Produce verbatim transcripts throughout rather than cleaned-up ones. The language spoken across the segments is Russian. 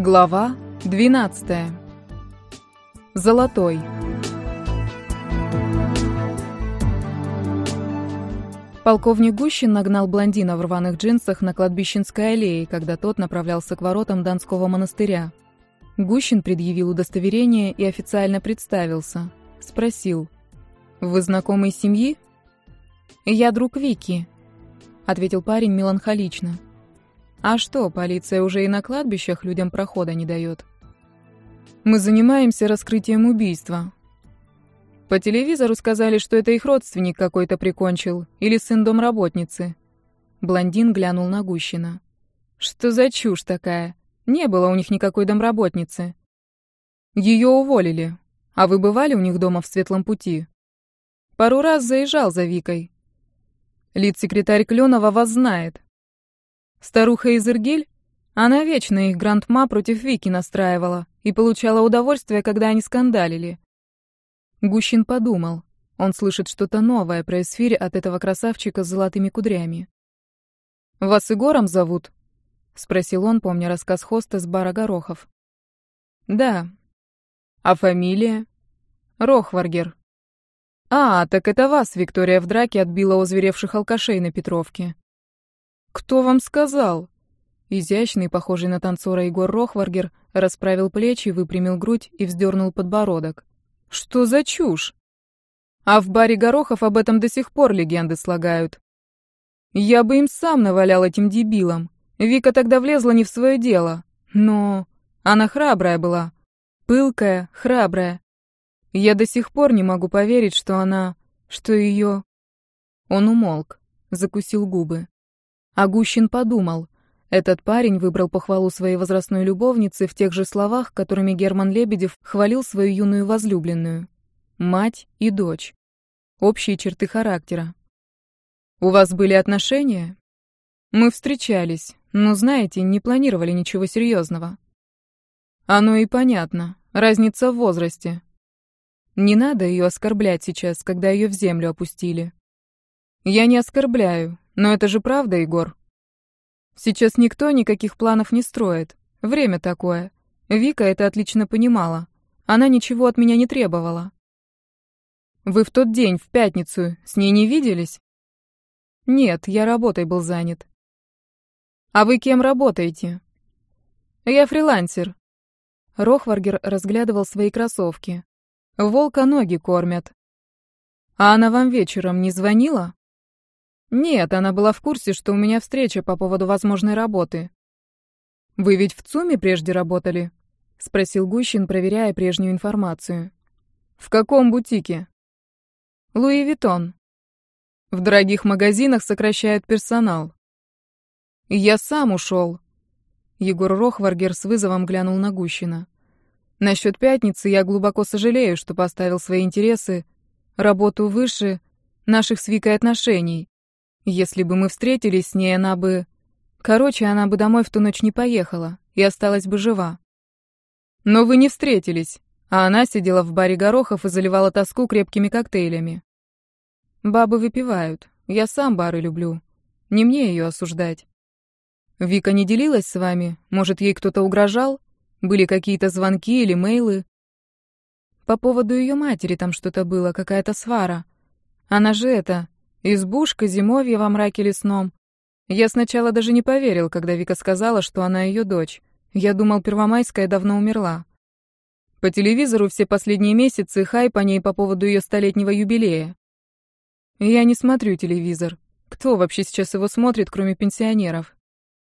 Глава двенадцатая. Золотой. Полковник Гущин нагнал блондина в рваных джинсах на Кладбищенской аллее, когда тот направлялся к воротам Донского монастыря. Гущин предъявил удостоверение и официально представился. Спросил: «Вы знакомый семьи?» «Я друг Вики», — ответил парень меланхолично. «А что, полиция уже и на кладбищах людям прохода не дает?» «Мы занимаемся раскрытием убийства. По телевизору сказали, что это их родственник какой-то прикончил, или сын домработницы». Блондин глянул на Гущина. «Что за чушь такая? Не было у них никакой домработницы. Ее уволили. А вы бывали у них дома в Светлом Пути?» «Пару раз заезжал за Викой. Лид-секретарь Клёнова вас знает. Старуха Изыргиль, она вечно их грандма против Вики настраивала и получала удовольствие, когда они скандалили». Гущин подумал. Он слышит что-то новое про эсфирь от этого красавчика с золотыми кудрями. «Вас Егором зовут?» — спросил он, помня рассказ хоста с бара Горохов. «Да». «А фамилия?» «Рохваргер». «А, так это вас Виктория в драке отбила озверевших алкашей на Петровке». «Кто вам сказал?» Изящный, похожий на танцора Егор Рохваргер расправил плечи, выпрямил грудь и вздернул подбородок. «Что за чушь? А в баре Горохов об этом до сих пор легенды слагают. Я бы им сам навалял этим дебилам. Вика тогда влезла не в свое дело. Но она храбрая была. Пылкая, храбрая. Я до сих пор не могу поверить, что она... что ее...» Он умолк, закусил губы. А Гущин подумал. Этот парень выбрал похвалу своей возрастной любовницы в тех же словах, которыми Герман Лебедев хвалил свою юную возлюбленную. Мать и дочь. Общие черты характера. «У вас были отношения?» «Мы встречались, но, знаете, не планировали ничего серьезного». «Оно и понятно. Разница в возрасте. Не надо ее оскорблять сейчас, когда ее в землю опустили». «Я не оскорбляю, но это же правда, Егор. Сейчас никто никаких планов не строит. Время такое. Вика это отлично понимала. Она ничего от меня не требовала». «Вы в тот день, в пятницу, с ней не виделись?» «Нет, я работой был занят». «А вы кем работаете?» «Я фрилансер». Рохваргер разглядывал свои кроссовки. «Волка ноги кормят». «А она вам вечером не звонила?» «Нет, она была в курсе, что у меня встреча по поводу возможной работы». «Вы ведь в ЦУМе прежде работали?» — спросил Гущин, проверяя прежнюю информацию. «В каком бутике?» «Луи Виттон». «В дорогих магазинах сокращают персонал». «Я сам ушел». Егор Рохваргер с вызовом глянул на Гущина. «Насчет пятницы я глубоко сожалею, что поставил свои интересы, работу выше наших с Викой отношений. Если бы мы встретились с ней, она бы... Короче, она бы домой в ту ночь не поехала и осталась бы жива. Но вы не встретились, а она сидела в баре Горохов и заливала тоску крепкими коктейлями. Бабы выпивают, я сам бары люблю. Не мне ее осуждать. Вика не делилась с вами? Может, ей кто-то угрожал? Были какие-то звонки или мейлы? По поводу ее матери там что-то было, какая-то свара. Она же это... Избушка, зимовье во мраке лесном. Я сначала даже не поверил, когда Вика сказала, что она ее дочь. Я думал, Первомайская давно умерла. По телевизору все последние месяцы хайп по ней по поводу ее столетнего юбилея. Я не смотрю телевизор. Кто вообще сейчас его смотрит, кроме пенсионеров?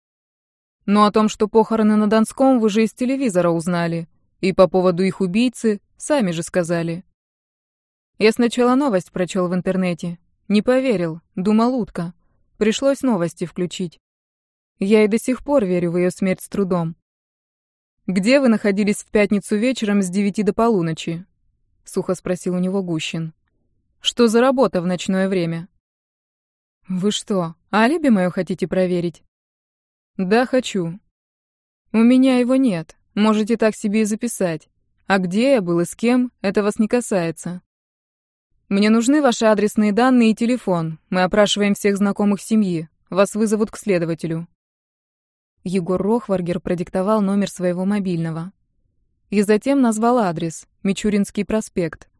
Но о том, что похороны на Донском, вы же из телевизора узнали. И по поводу их убийцы сами же сказали. Я сначала новость прочел в интернете. Не поверил, думал утка. Пришлось новости включить. Я и до сих пор верю в ее смерть с трудом. «Где вы находились в пятницу вечером с девяти до полуночи?» — сухо спросил у него Гущин. «Что за работа в ночное время?» «Вы что, алиби мое хотите проверить?» «Да, хочу». «У меня его нет, можете так себе и записать. А где я был и с кем, это вас не касается. Мне нужны ваши адресные данные и телефон. Мы опрашиваем всех знакомых семьи. Вас вызовут к следователю». Егор Рохваргер продиктовал номер своего мобильного. И затем назвал адрес — Мичуринский проспект.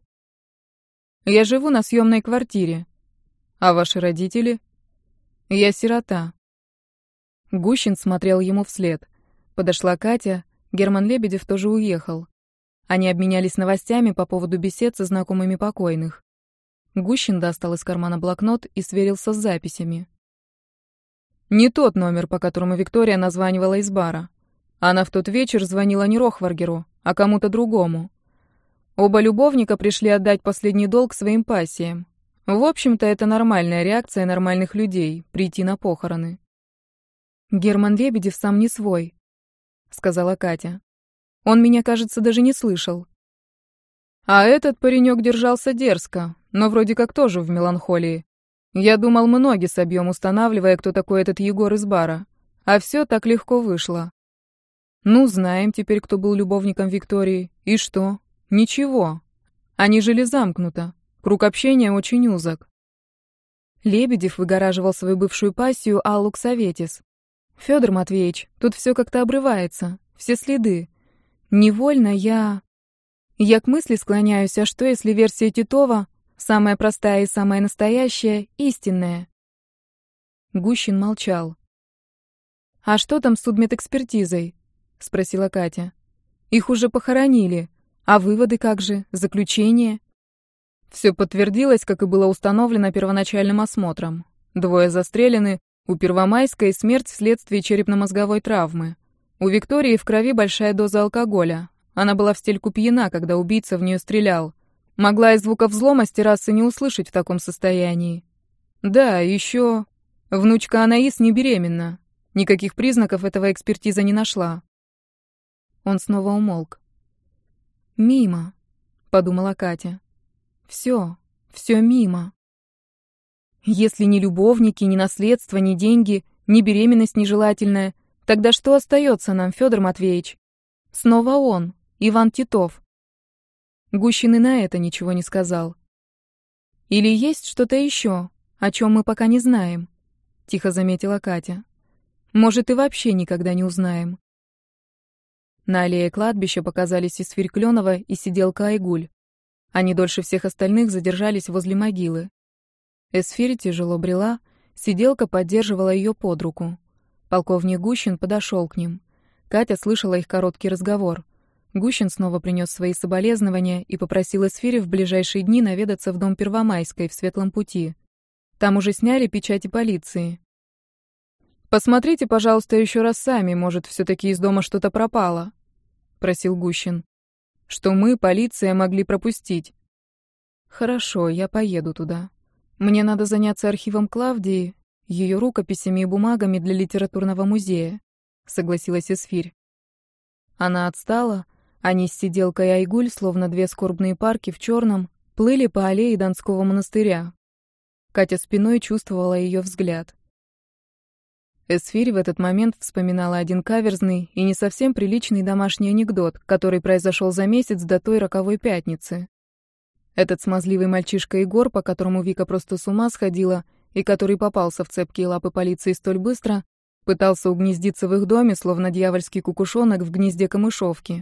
«Я живу на съемной квартире. А ваши родители?» «Я сирота». Гущин смотрел ему вслед. Подошла Катя, Герман Лебедев тоже уехал. Они обменялись новостями по поводу бесед со знакомыми покойных. Гущин достал из кармана блокнот и сверился с записями. Не тот номер, по которому Виктория названивала из бара. Она в тот вечер звонила не Рохваргеру, а кому-то другому. Оба любовника пришли отдать последний долг своим пассиям. В общем-то, это нормальная реакция нормальных людей — прийти на похороны. «Герман Лебедев сам не свой», — сказала Катя. «Он меня, кажется, даже не слышал». А этот паренек держался дерзко, но вроде как тоже в меланхолии. Я думал, мы ноги собьем, устанавливая, кто такой этот Егор из бара. А все так легко вышло. Ну, знаем теперь, кто был любовником Виктории. И что? Ничего. Они жили замкнуто. Круг общения очень узок. Лебедев выгораживал свою бывшую пассию Аллу Ксаветис. Федор Матвеевич, тут все как-то обрывается. Все следы. Невольно я... Я к мысли склоняюсь, а что, если версия Титова, самая простая и самая настоящая, истинная? Гущин молчал. «А что там с судмедэкспертизой?» — спросила Катя. «Их уже похоронили. А выводы как же? Заключение?» Все подтвердилось, как и было установлено первоначальным осмотром. Двое застрелены, у Первомайской смерть вследствие черепно-мозговой травмы. У Виктории в крови большая доза алкоголя. Она была в стельку пьяна, когда убийца в нее стрелял. Могла из звука взлома с террасы не услышать в таком состоянии. Да, еще... Внучка Анаис не беременна. Никаких признаков этого экспертиза не нашла. Он снова умолк. «Мимо», — подумала Катя. «Все, все мимо. Если ни любовники, ни наследство, ни деньги, ни беременность нежелательная, тогда что остается нам, Федор Матвеевич? Снова он, Иван Титов». Гущин и на это ничего не сказал. «Или есть что-то еще, о чем мы пока не знаем?» — тихо заметила Катя. «Может, и вообще никогда не узнаем». На аллее кладбища показались Исфирь Клёнова и сиделка Айгуль. Они дольше всех остальных задержались возле могилы. Эсфирь тяжело брела, сиделка поддерживала ее под руку. Полковник Гущин подошел к ним. Катя слышала их короткий разговор. Гущин снова принес свои соболезнования и попросил Эсфири в ближайшие дни наведаться в дом Первомайской в Светлом пути. Там уже сняли печати полиции. «Посмотрите, пожалуйста, еще раз сами, может, все-таки из дома что-то пропало», — просил Гущин. «Что мы, полиция, могли пропустить». «Хорошо, я поеду туда. Мне надо заняться архивом Клавдии, ее рукописями и бумагами для литературного музея», — согласилась Эсфирь. Она отстала, они с сиделкой Айгуль, словно две скорбные парки в черном, плыли по аллее Донского монастыря. Катя спиной чувствовала ее взгляд. Эсфирь в этот момент вспоминала один каверзный и не совсем приличный домашний анекдот, который произошел за месяц до той роковой пятницы. Этот смазливый мальчишка Егор, по которому Вика просто с ума сходила, и который попался в цепкие лапы полиции столь быстро, пытался угнездиться в их доме, словно дьявольский кукушонок в гнезде камышовки.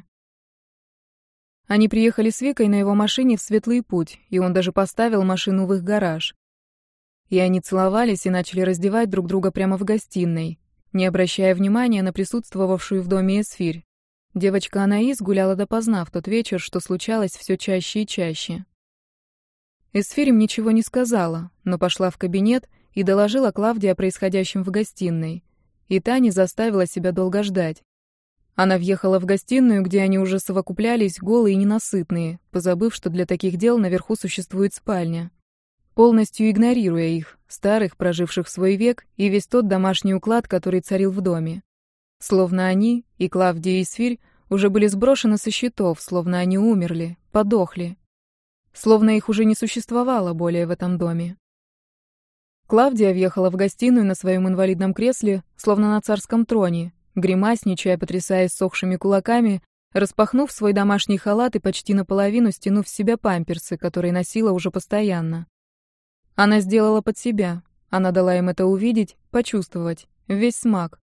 Они приехали с Викой на его машине в Светлый путь, и он даже поставил машину в их гараж. И они целовались и начали раздевать друг друга прямо в гостиной, не обращая внимания на присутствовавшую в доме Эсфирь. Девочка Анаис гуляла допоздна в тот вечер, что случалось все чаще и чаще. Эсфирь им ничего не сказала, но пошла в кабинет и доложила Клавдии о происходящем в гостиной. И та не заставила себя долго ждать. Она въехала в гостиную, где они уже совокуплялись, голые и ненасытные, позабыв, что для таких дел наверху существует спальня. Полностью игнорируя их, старых, проживших свой век, и весь тот домашний уклад, который царил в доме. Словно они, и Клавдия, и Эсфирь, уже были сброшены со счетов, словно они умерли, подохли. Словно их уже не существовало более в этом доме. Клавдия въехала в гостиную на своем инвалидном кресле, словно на царском троне, гримасничая, потрясая ссохшими кулаками, распахнув свой домашний халат и почти наполовину стянув с себя памперсы, которые носила уже постоянно. Она сделала под себя. Она дала им это увидеть, почувствовать, весь смак.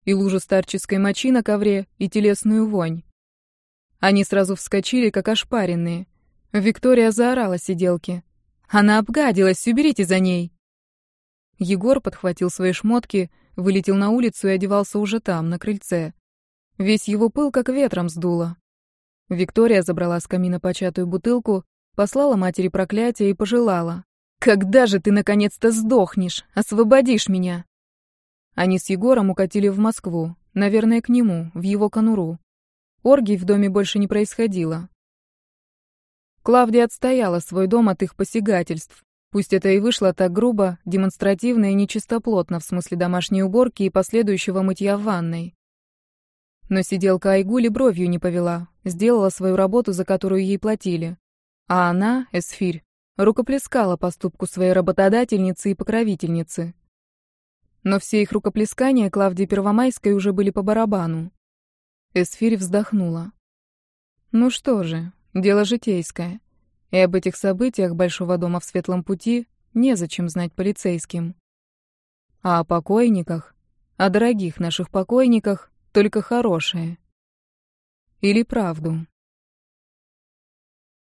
и лужу старческой мочи на ковре, и телесную вонь. Они сразу вскочили, как ошпаренные. Виктория заорала сиделке: «Она обгадилась, уберите за ней!» Егор подхватил свои шмотки, вылетел на улицу и одевался уже там, на крыльце. Весь его пыл как ветром сдуло. Виктория забрала с камина початую бутылку, послала матери проклятие и пожелала: «Когда же ты наконец-то сдохнешь? Освободишь меня!» Они с Егором укатили в Москву, наверное, к нему, в его конуру. Оргий в доме больше не происходило. Клавдия отстояла свой дом от их посягательств. Пусть это и вышло так грубо, демонстративно и нечистоплотно в смысле домашней уборки и последующего мытья в ванной. Но сиделка Айгуль и бровью не повела, сделала свою работу, за которую ей платили. А она, Эсфирь, рукоплескала поступку своей работодательницы и покровительницы. Но все их рукоплескания Клавдии Первомайской уже были по барабану. Эсфирь вздохнула. Ну что же, дело житейское. И об этих событиях Большого дома в Светлом пути незачем знать полицейским. А о покойниках, о дорогих наших покойниках, только хорошее. Или правду.